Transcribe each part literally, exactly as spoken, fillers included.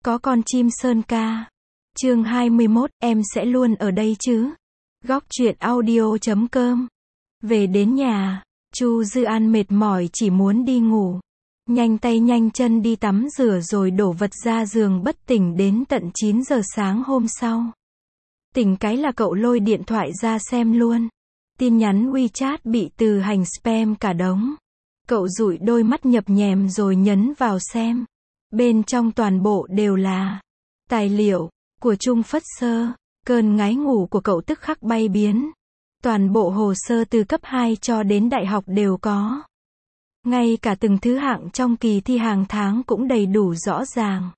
Có con chim sơn ca. Chương hai mươi mốt, em sẽ luôn ở đây chứ? Góc truyện audio chấm com. Về đến nhà, Chu Dư An mệt mỏi chỉ muốn đi ngủ. Nhanh tay nhanh chân đi tắm rửa rồi đổ vật ra giường bất tỉnh đến tận chín giờ sáng hôm sau. Tỉnh cái là cậu lôi điện thoại ra xem luôn. Tin nhắn WeChat bị Từ Hành spam cả đống. Cậu dụi đôi mắt nhập nhèm rồi nhấn vào xem. Bên trong toàn bộ đều là tài liệu của Trung Phất Sơ. Cơn ngái ngủ của cậu tức khắc bay biến. Toàn bộ hồ sơ từ cấp hai cho đến đại học đều có. Ngay cả từng thứ hạng trong kỳ thi hàng tháng cũng đầy đủ rõ ràng.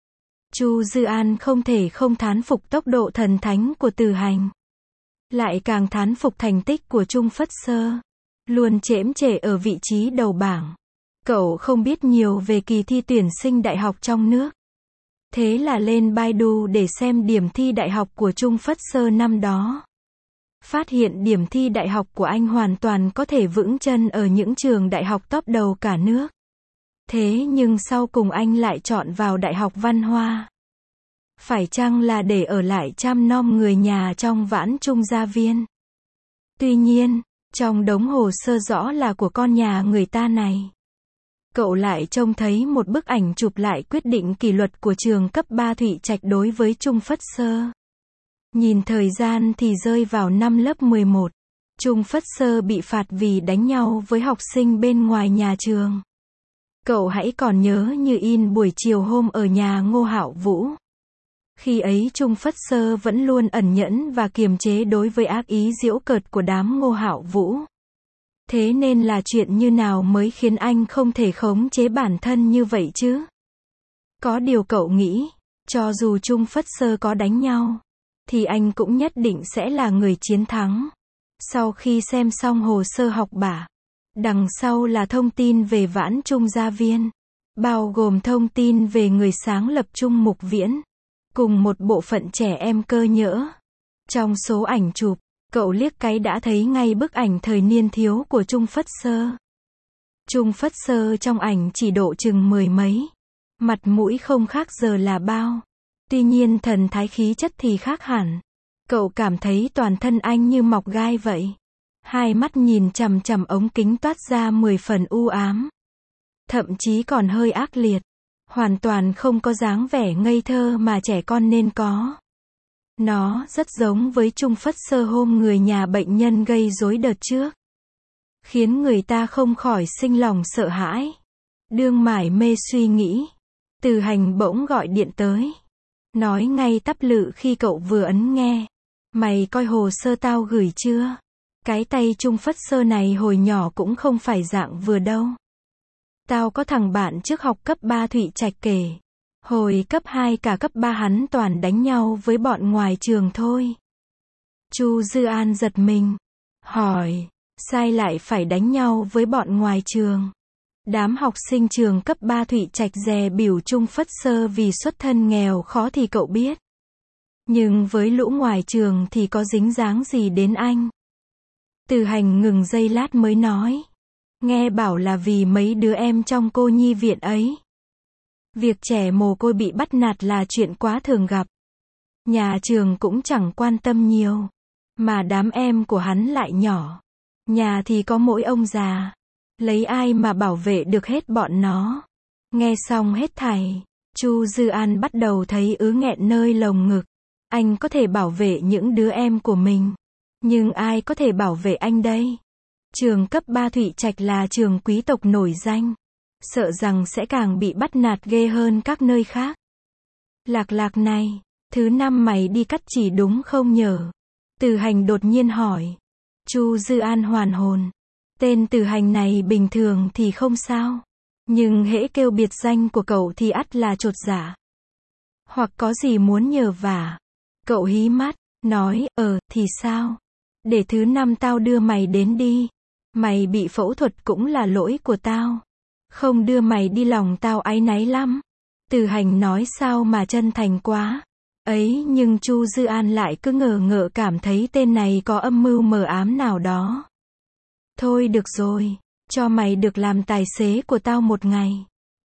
Chu Dư An không thể không thán phục tốc độ thần thánh của Từ Hành. Lại càng thán phục thành tích của Trung Phất Sơ. Luôn chễm chệ ở vị trí đầu bảng. Cậu không biết nhiều về kỳ thi tuyển sinh đại học trong nước. Thế là lên Baidu để xem điểm thi đại học của Trung Phất Sơ năm đó. Phát hiện điểm thi đại học của anh hoàn toàn có thể vững chân ở những trường đại học top đầu cả nước. Thế nhưng sau cùng anh lại chọn vào Đại học Văn Hoa. Phải chăng là để ở lại chăm nom người nhà trong Vãn Trung Gia Viên? Tuy nhiên, trong đống hồ sơ rõ là của con nhà người ta này. Cậu lại trông thấy một bức ảnh chụp lại quyết định kỷ luật của trường cấp ba Thụy Trạch đối với Trung Phất Sơ. Nhìn thời gian thì rơi vào năm lớp mười một. Trung Phất Sơ bị phạt vì đánh nhau với học sinh bên ngoài nhà trường. Cậu hãy còn nhớ như in buổi chiều hôm ở nhà Ngô Hạo Vũ. Khi ấy Trung Phất Sơ vẫn luôn ẩn nhẫn và kiềm chế đối với ác ý giễu cợt của đám Ngô Hạo Vũ. Thế nên là chuyện như nào mới khiến anh không thể khống chế bản thân như vậy chứ? Có điều cậu nghĩ, cho dù Trung Phất Sơ có đánh nhau, thì anh cũng nhất định sẽ là người chiến thắng. Sau khi xem xong hồ sơ học bạ, đằng sau là thông tin về Vãn Trung Gia Viên, bao gồm thông tin về người sáng lập Trung Mục Viễn, cùng một bộ phận trẻ em cơ nhỡ. Trong số ảnh chụp, cậu liếc cái đã thấy ngay bức ảnh thời niên thiếu của Trung Phất Sơ. Trung Phất Sơ trong ảnh chỉ độ chừng mười mấy. Mặt mũi không khác giờ là bao. Tuy nhiên thần thái khí chất thì khác hẳn. Cậu cảm thấy toàn thân anh như mọc gai vậy. Hai mắt nhìn chằm chằm ống kính toát ra mười phần u ám. Thậm chí còn hơi ác liệt. Hoàn toàn không có dáng vẻ ngây thơ mà trẻ con nên có. Nó rất giống với Trung Phất Sơ hôm người nhà bệnh nhân gây rối đợt trước. Khiến người ta không khỏi sinh lòng sợ hãi. Đương mải mê suy nghĩ. Từ Hành bỗng gọi điện tới. Nói ngay tắp lự khi cậu vừa ấn nghe. Mày coi hồ sơ tao gửi chưa? Cái tay Trung Phất Sơ này hồi nhỏ cũng không phải dạng vừa đâu. Tao có thằng bạn trước học cấp ba Thụy Trạch kể. Hồi cấp hai cả cấp ba hắn toàn đánh nhau với bọn ngoài trường thôi. Chu Dư An giật mình. Hỏi, sai lại phải đánh nhau với bọn ngoài trường? Đám học sinh trường cấp ba Thụy Trạch dè bỉu Trung Phất Sơ vì xuất thân nghèo khó thì cậu biết. Nhưng với lũ ngoài trường thì có dính dáng gì đến anh? Từ Hành ngừng giây lát mới nói. Nghe bảo là vì mấy đứa em trong cô nhi viện ấy. Việc trẻ mồ côi bị bắt nạt là chuyện quá thường gặp. Nhà trường cũng chẳng quan tâm nhiều. Mà đám em của hắn lại nhỏ. Nhà thì có mỗi ông già. Lấy ai mà bảo vệ được hết bọn nó. Nghe xong hết thảy, Chu Dư An bắt đầu thấy ứ nghẹn nơi lồng ngực. Anh có thể bảo vệ những đứa em của mình. Nhưng ai có thể bảo vệ anh đây? Trường cấp ba Thụy Trạch là trường quý tộc nổi danh. Sợ rằng sẽ càng bị bắt nạt ghê hơn các nơi khác. Lạc lạc này, thứ năm mày đi cắt chỉ đúng không nhở? Từ Hành đột nhiên hỏi. Chu Dư An hoàn hồn. Tên Từ Hành này bình thường thì không sao. Nhưng hễ kêu biệt danh của cậu thì ắt là chột dạ. Hoặc có gì muốn nhờ vả. Cậu hí mắt, nói, ờ, thì sao? Để thứ năm tao đưa mày đến đi. Mày bị phẫu thuật cũng là lỗi của tao. Không đưa mày đi lòng tao áy náy lắm. Từ Hành nói sao mà chân thành quá. Ấy nhưng Chu Dư An lại cứ ngờ ngợ cảm thấy tên này có âm mưu mờ ám nào đó. Thôi được rồi, cho mày được làm tài xế của tao một ngày.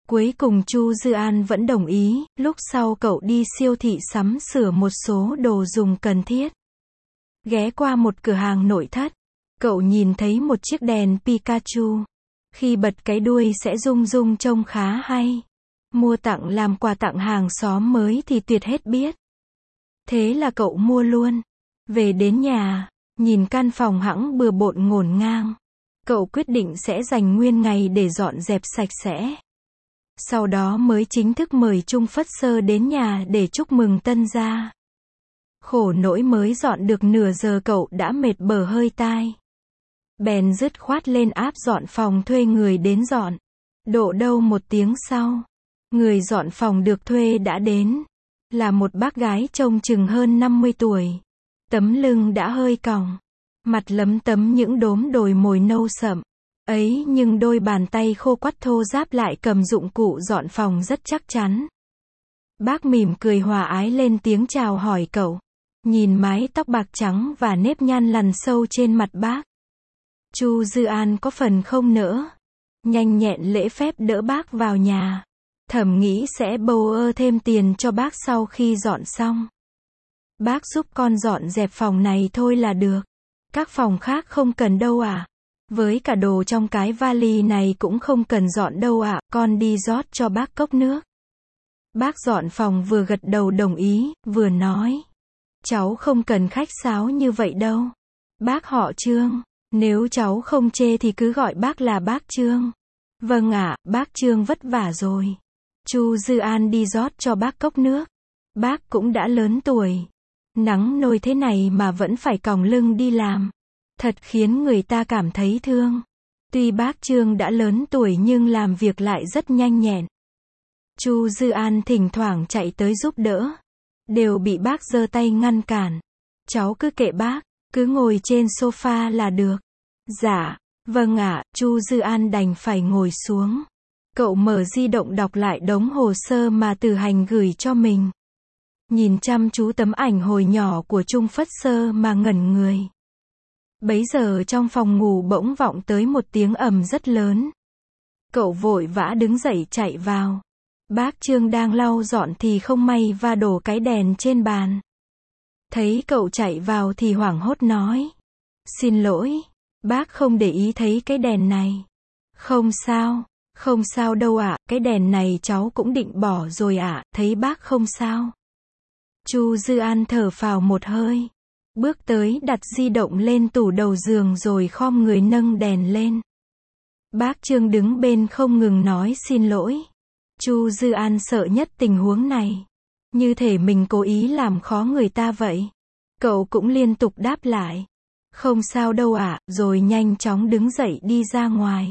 Cuối cùng Chu Dư An vẫn đồng ý, lúc sau cậu đi siêu thị sắm sửa một số đồ dùng cần thiết. Ghé qua một cửa hàng nội thất, cậu nhìn thấy một chiếc đèn Pikachu. Khi bật cái đuôi sẽ rung rung trông khá hay. Mua tặng làm quà tặng hàng xóm mới thì tuyệt hết biết. Thế là cậu mua luôn. Về đến nhà, nhìn căn phòng hẵng bừa bộn ngổn ngang. Cậu quyết định sẽ dành nguyên ngày để dọn dẹp sạch sẽ. Sau đó mới chính thức mời Trung Phất Sơ đến nhà để chúc mừng tân gia. Khổ nỗi mới dọn được nửa giờ cậu đã mệt bở hơi tai. Bèn dứt khoát lên app dọn phòng thuê người đến dọn. Độ đâu một tiếng sau, người dọn phòng được thuê đã đến. Là một bác gái trông chừng hơn năm mươi tuổi. Tấm lưng đã hơi còng. Mặt lấm tấm những đốm đồi mồi nâu sậm. Ấy nhưng đôi bàn tay khô quắt thô ráp lại cầm dụng cụ dọn phòng rất chắc chắn. Bác mỉm cười hòa ái lên tiếng chào hỏi cậu. Nhìn mái tóc bạc trắng và nếp nhăn lằn sâu trên mặt bác, Chu Dư An có phần không nỡ. Nhanh nhẹn lễ phép đỡ bác vào nhà. Thầm nghĩ sẽ bầu ơ thêm tiền cho bác sau khi dọn xong. Bác giúp con dọn dẹp phòng này thôi là được. Các phòng khác không cần đâu ạ. À? Với cả đồ trong cái vali này cũng không cần dọn đâu ạ, à, con đi rót cho bác cốc nước. Bác dọn phòng vừa gật đầu đồng ý, vừa nói. Cháu không cần khách sáo như vậy đâu. Bác họ Trương, nếu cháu không chê thì cứ gọi bác là bác Trương. Vâng ạ, à, bác Trương vất vả rồi. Chu Dư An đi rót cho bác cốc nước. Bác cũng đã lớn tuổi. Nắng nôi thế này mà vẫn phải còng lưng đi làm. Thật khiến người ta cảm thấy thương. Tuy bác Trương đã lớn tuổi nhưng làm việc lại rất nhanh nhẹn. Chu Dư An thỉnh thoảng chạy tới giúp đỡ. Đều bị bác giơ tay ngăn cản. Cháu cứ kệ bác, cứ ngồi trên sofa là được. Dạ, vâng ạ, Chu Dư An đành phải ngồi xuống. Cậu mở di động đọc lại đống hồ sơ mà Từ Hành gửi cho mình. Nhìn chăm chú tấm ảnh hồi nhỏ của Trung Phất Sơ mà ngẩn người. Bấy giờ trong phòng ngủ bỗng vọng tới một tiếng ầm rất lớn. Cậu vội vã đứng dậy chạy vào. Bác Trương đang lau dọn thì không may va đổ cái đèn trên bàn. Thấy cậu chạy vào thì hoảng hốt nói. Xin lỗi, bác không để ý thấy cái đèn này. Không sao, không sao đâu ạ, à, cái đèn này cháu cũng định bỏ rồi ạ, à, thấy bác không sao. Chu Dư An thở phào một hơi. Bước tới đặt di động lên tủ đầu giường rồi khom người nâng đèn lên. Bác Trương đứng bên không ngừng nói xin lỗi. Chu Dư An sợ nhất tình huống này. Như thể mình cố ý làm khó người ta vậy. Cậu cũng liên tục đáp lại. Không sao đâu ạ, à, rồi nhanh chóng đứng dậy đi ra ngoài.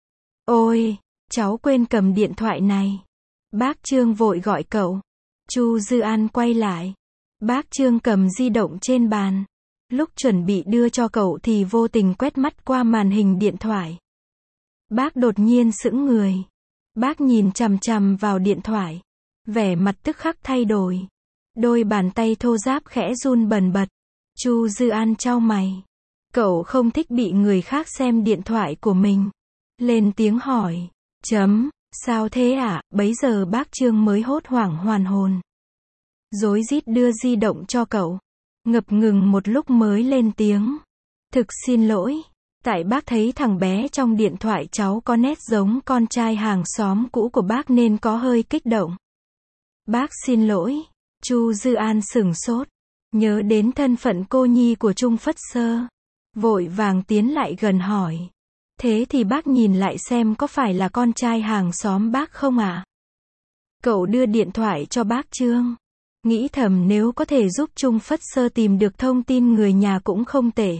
Ôi, cháu quên cầm điện thoại này. Bác Trương vội gọi cậu. Chu Dư An quay lại. Bác Trương cầm di động trên bàn. Lúc chuẩn bị đưa cho cậu thì vô tình quét mắt qua màn hình điện thoại. Bác đột nhiên sững người. Bác nhìn chằm chằm vào điện thoại. Vẻ mặt tức khắc thay đổi. Đôi bàn tay thô ráp khẽ run bần bật. Chu Dư An chau mày. Cậu không thích bị người khác xem điện thoại của mình. Lên tiếng hỏi. Chấm, sao thế ạ? À? Bấy giờ bác Trương mới hốt hoảng hoàn hồn. Rối rít đưa di động cho cậu. Ngập ngừng một lúc mới lên tiếng. Thực xin lỗi. Tại bác thấy thằng bé trong điện thoại cháu có nét giống con trai hàng xóm cũ của bác nên có hơi kích động. Bác xin lỗi. Chu Dư An sửng sốt. Nhớ đến thân phận cô nhi của Trung Phất Sơ. Vội vàng tiến lại gần hỏi. Thế thì bác nhìn lại xem có phải là con trai hàng xóm bác không ạ? À? Cậu đưa điện thoại cho bác Trương. Nghĩ thầm nếu có thể giúp Trung Phất Sơ tìm được thông tin người nhà cũng không tệ.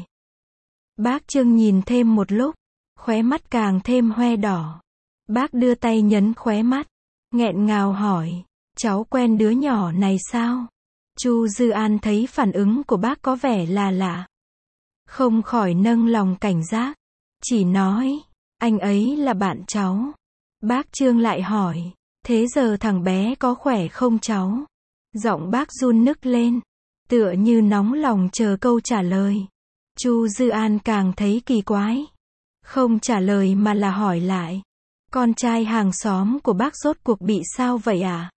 Bác Trương nhìn thêm một lúc. Khóe mắt càng thêm hoe đỏ. Bác đưa tay nhấn khóe mắt. Nghẹn ngào hỏi. Cháu quen đứa nhỏ này sao? Chu Dư An thấy phản ứng của bác có vẻ là lạ. Không khỏi nâng lòng cảnh giác. Chỉ nói. Anh ấy là bạn cháu. Bác Trương lại hỏi. Thế giờ thằng bé có khỏe không cháu? Giọng bác run nức lên. Tựa như nóng lòng chờ câu trả lời. Chu Dư An càng thấy kỳ quái. Không trả lời mà là hỏi lại. Con trai hàng xóm của bác rốt cuộc bị sao vậy à?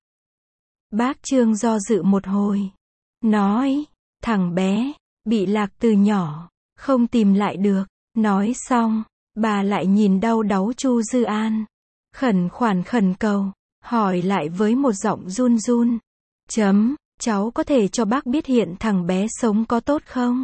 Bác Trương do dự một hồi. Nói, thằng bé, bị lạc từ nhỏ, không tìm lại được. Nói xong, bà lại nhìn đau đáu Chu Dư An. Khẩn khoản khẩn cầu, hỏi lại với một giọng run run. Chấm, cháu có thể cho bác biết hiện thằng bé sống có tốt không?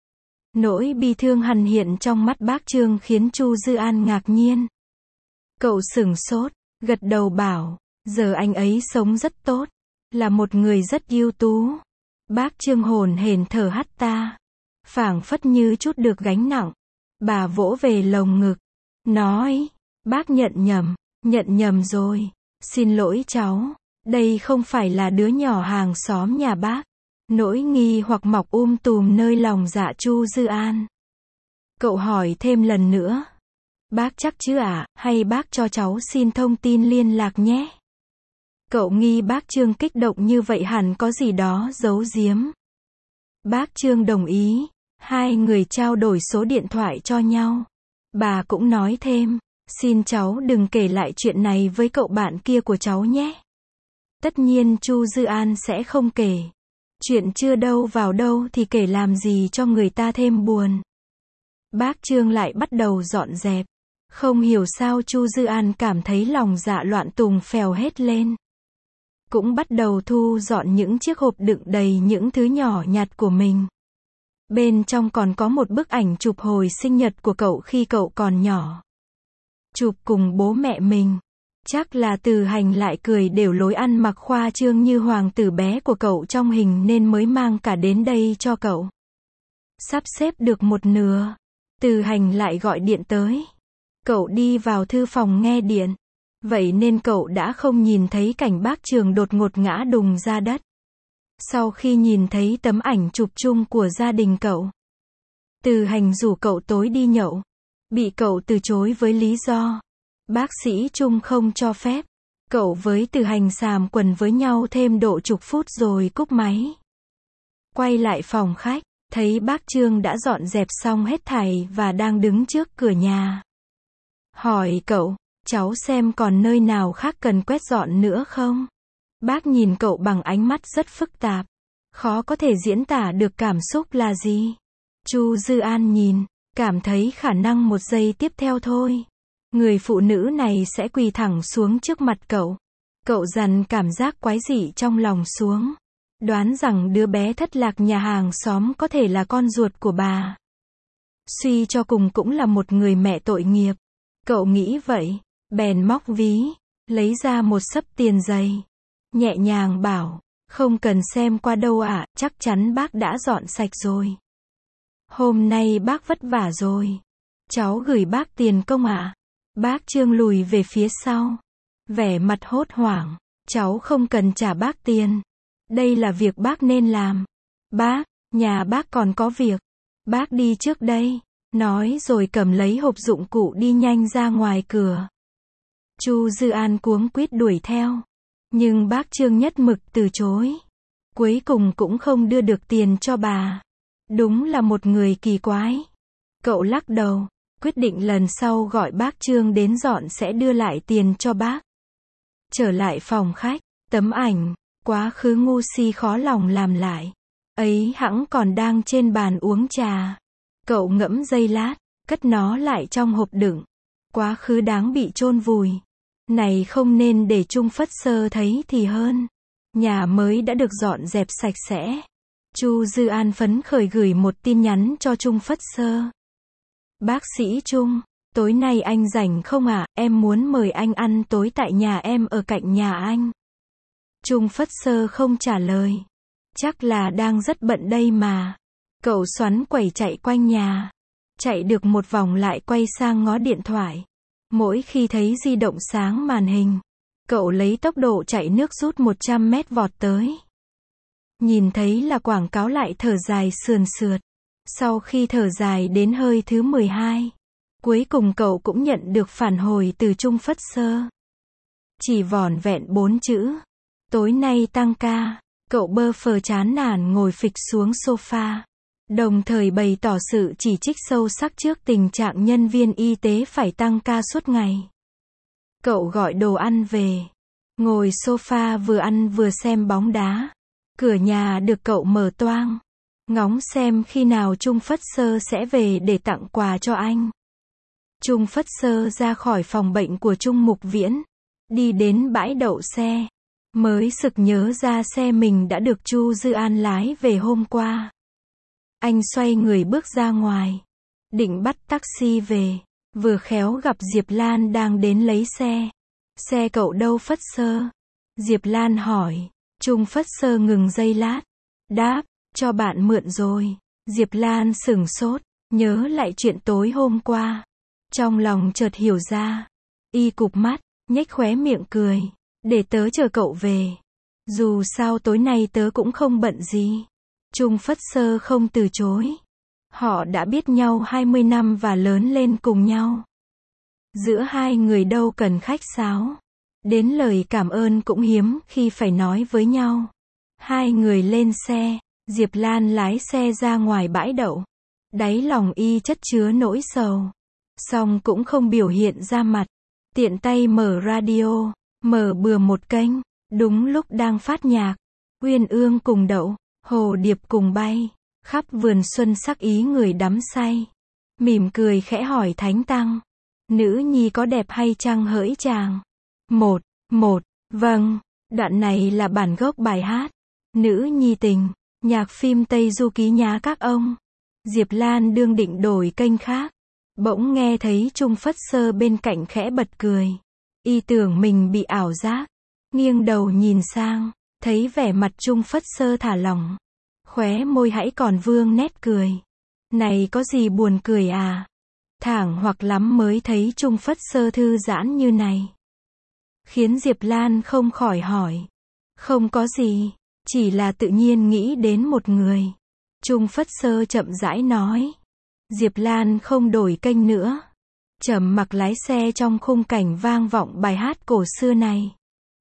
Nỗi bi thương hằn hiện trong mắt bác Trương khiến Chu Dư An ngạc nhiên. Cậu sửng sốt, gật đầu bảo, giờ anh ấy sống rất tốt, là một người rất ưu tú. Bác Trương hồn hển thở hắt ta, phảng phất như chút được gánh nặng. Bà vỗ về lồng ngực, nói, bác nhận nhầm, nhận nhầm rồi, xin lỗi cháu, đây không phải là đứa nhỏ hàng xóm nhà bác. Nỗi nghi hoặc mọc um tùm nơi lòng dạ Chu Dư An. Cậu hỏi thêm lần nữa. Bác chắc chứ ạ, à, hay bác cho cháu xin thông tin liên lạc nhé. Cậu nghi bác Trương kích động như vậy hẳn có gì đó giấu giếm. Bác Trương đồng ý, hai người trao đổi số điện thoại cho nhau. Bà cũng nói thêm, xin cháu đừng kể lại chuyện này với cậu bạn kia của cháu nhé. Tất nhiên Chu Dư An sẽ không kể. Chuyện chưa đâu vào đâu thì kể làm gì cho người ta thêm buồn. Bác Trương lại bắt đầu dọn dẹp. Không hiểu sao Chu Dư An cảm thấy lòng dạ loạn tùng phèo hết lên. Cũng bắt đầu thu dọn những chiếc hộp đựng đầy những thứ nhỏ nhặt của mình. Bên trong còn có một bức ảnh chụp hồi sinh nhật của cậu khi cậu còn nhỏ. Chụp cùng bố mẹ mình. Chắc là Từ Hành lại cười đều lối ăn mặc khoa trương như hoàng tử bé của cậu trong hình nên mới mang cả đến đây cho cậu. Sắp xếp được một nửa, Từ Hành lại gọi điện tới. Cậu đi vào thư phòng nghe điện. Vậy nên cậu đã không nhìn thấy cảnh bác Trường đột ngột ngã đùng ra đất. Sau khi nhìn thấy tấm ảnh chụp chung của gia đình cậu, Từ Hành rủ cậu tối đi nhậu. Bị cậu từ chối với lý do bác sĩ Trung không cho phép. Cậu với Từ Hành xàm quần với nhau thêm độ chục phút rồi cúp máy. Quay lại phòng khách, thấy bác Trương đã dọn dẹp xong hết thảy và đang đứng trước cửa nhà. Hỏi cậu, cháu xem còn nơi nào khác cần quét dọn nữa không? Bác nhìn cậu bằng ánh mắt rất phức tạp. Khó có thể diễn tả được cảm xúc là gì. Chu Dư An nhìn, cảm thấy khả năng một giây tiếp theo thôi. Người phụ nữ này sẽ quỳ thẳng xuống trước mặt cậu. Cậu dằn cảm giác quái dị trong lòng xuống. Đoán rằng đứa bé thất lạc nhà hàng xóm có thể là con ruột của bà. Suy cho cùng cũng là một người mẹ tội nghiệp. Cậu nghĩ vậy, bèn móc ví, lấy ra một xấp tiền dày. Nhẹ nhàng bảo, không cần xem qua đâu ạ, à, chắc chắn bác đã dọn sạch rồi. Hôm nay bác vất vả rồi. Cháu gửi bác tiền công ạ. À? Bác Trương lùi về phía sau. Vẻ mặt hốt hoảng. Cháu không cần trả bác tiền. Đây là việc bác nên làm. Bác, nhà bác còn có việc. Bác đi trước đây. Nói rồi cầm lấy hộp dụng cụ đi nhanh ra ngoài cửa. Chu Dư An cuống quýt đuổi theo. Nhưng bác Trương nhất mực từ chối. Cuối cùng cũng không đưa được tiền cho bà. Đúng là một người kỳ quái. Cậu lắc đầu, quyết định lần sau gọi bác Trương đến dọn sẽ đưa lại tiền cho bác. Trở lại phòng khách, tấm ảnh, quá khứ ngu si khó lòng làm lại. Ấy hẵng còn đang trên bàn uống trà. Cậu ngẫm giây lát, cất nó lại trong hộp đựng. Quá khứ đáng bị chôn vùi. Này không nên để Trung Phất Sơ thấy thì hơn. Nhà mới đã được dọn dẹp sạch sẽ. Chu Dư An phấn khởi gửi một tin nhắn cho Trung Phất Sơ. Bác sĩ Trung, tối nay anh rảnh không ạ? À? Em muốn mời anh ăn tối tại nhà em ở cạnh nhà anh. Trung Phất Sơ không trả lời. Chắc là đang rất bận đây mà. Cậu xoắn quẩy chạy quanh nhà. Chạy được một vòng lại quay sang ngó điện thoại. Mỗi khi thấy di động sáng màn hình, cậu lấy tốc độ chạy nước rút một trăm mét vọt tới. Nhìn thấy là quảng cáo lại thở dài sườn sượt. Sau khi thở dài đến hơi thứ mười hai, cuối cùng cậu cũng nhận được phản hồi từ Trung Phất Sơ. Chỉ vỏn vẹn bốn chữ. Tối nay tăng ca. Cậu bơ phờ chán nản ngồi phịch xuống sofa. Đồng thời bày tỏ sự chỉ trích sâu sắc trước tình trạng nhân viên y tế phải tăng ca suốt ngày. Cậu gọi đồ ăn về. Ngồi sofa vừa ăn vừa xem bóng đá. Cửa nhà được cậu mở toang. Ngóng xem khi nào Trung Phất Sơ sẽ về để tặng quà cho anh. Trung Phất Sơ ra khỏi phòng bệnh của Trung Mục Viễn. Đi đến bãi đậu xe. Mới sực nhớ ra xe mình đã được Chu Dư An lái về hôm qua. Anh xoay người bước ra ngoài. Định bắt taxi về. Vừa khéo gặp Diệp Lan đang đến lấy xe. Xe cậu đâu Phất Sơ? Diệp Lan hỏi. Trung Phất Sơ ngừng giây lát. Đáp, cho bạn mượn rồi. Diệp Lan sửng sốt, nhớ lại chuyện tối hôm qua. Trong lòng chợt hiểu ra. Y cụp mắt, nhếch khóe miệng cười. Để tớ chờ cậu về. Dù sao tối nay tớ cũng không bận gì. Trung Phất Sơ không từ chối. Họ đã biết nhau hai mươi năm và lớn lên cùng nhau. Giữa hai người đâu cần khách sáo. Đến lời cảm ơn cũng hiếm khi phải nói với nhau. Hai người lên xe, Diệp Lan lái xe ra ngoài bãi đậu. Đáy lòng y chất chứa nỗi sầu. Song cũng không biểu hiện ra mặt. Tiện tay mở radio, mở bừa một kênh. Đúng lúc đang phát nhạc. Uyên ương cùng đậu, hồ điệp cùng bay. Khắp vườn xuân sắc ý người đắm say. Mỉm cười khẽ hỏi Thánh Tăng. Nữ nhi có đẹp hay chăng hỡi chàng? Một, một, vâng, đoạn này là bản gốc bài hát. Nữ nhi tình, nhạc phim Tây Du Ký nhá các ông. Diệp Lan đương định đổi kênh khác. Bỗng nghe thấy Trung Phất Sơ bên cạnh khẽ bật cười. Y tưởng mình bị ảo giác. Nghiêng đầu nhìn sang, thấy vẻ mặt Trung Phất Sơ thả lỏng. Khóe môi hãy còn vương nét cười. Này có gì buồn cười à? Thảng hoặc lắm mới thấy Trung Phất Sơ thư giãn như này. Khiến Diệp Lan không khỏi hỏi. Không có gì, chỉ là tự nhiên nghĩ đến một người. Trung Phất Sơ chậm rãi nói. Diệp Lan không đổi kênh nữa. Trầm mặc lái xe trong khung cảnh vang vọng bài hát cổ xưa này.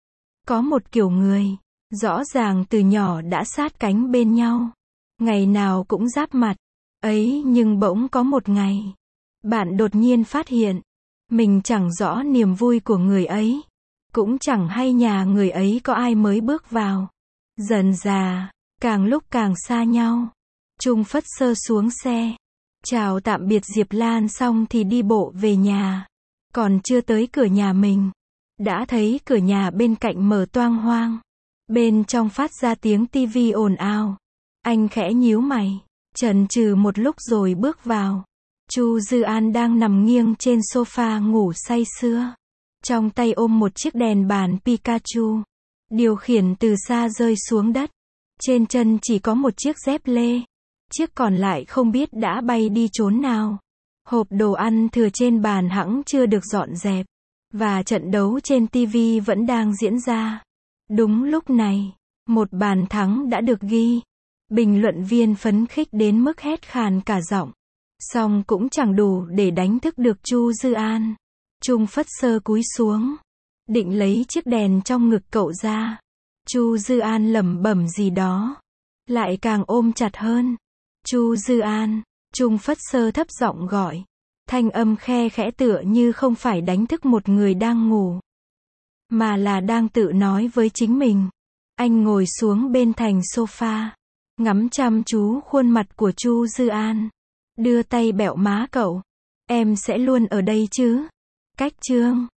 Có một kiểu người, rõ ràng từ nhỏ đã sát cánh bên nhau. Ngày nào cũng giáp mặt. Ấy nhưng bỗng có một ngày. Bạn đột nhiên phát hiện. Mình chẳng rõ niềm vui của người ấy. Cũng chẳng hay nhà người ấy có ai mới bước vào. Dần dà, càng lúc càng xa nhau. Trung Phất Sơ xuống xe. Chào tạm biệt Diệp Lan xong thì đi bộ về nhà. Còn chưa tới cửa nhà mình. Đã thấy cửa nhà bên cạnh mở toang hoang. Bên trong phát ra tiếng tivi ồn ào. Anh khẽ nhíu mày. Chần chừ một lúc rồi bước vào. Chu Dư An đang nằm nghiêng trên sofa ngủ say sưa. Trong tay ôm một chiếc đèn bàn Pikachu. Điều khiển từ xa rơi xuống đất. Trên chân chỉ có một chiếc dép lê. Chiếc còn lại không biết đã bay đi chốn nào. Hộp đồ ăn thừa trên bàn hẵng chưa được dọn dẹp. Và trận đấu trên tivi vẫn đang diễn ra. Đúng lúc này, một bàn thắng đã được ghi. Bình luận viên phấn khích đến mức hét khàn cả giọng. Song cũng chẳng đủ để đánh thức được Chu Dư An. Trung Phất Sơ cúi xuống. Định lấy chiếc đèn trong ngực cậu ra. Chu Dư An lẩm bẩm gì đó. Lại càng ôm chặt hơn. Chu Dư An. Trung Phất Sơ thấp giọng gọi. Thanh âm khe khẽ tựa như không phải đánh thức một người đang ngủ. Mà là đang tự nói với chính mình. Anh ngồi xuống bên thành sofa. Ngắm chăm chú khuôn mặt của Chu Dư An. Đưa tay bẹo má cậu. Em sẽ luôn ở đây chứ? Cách chương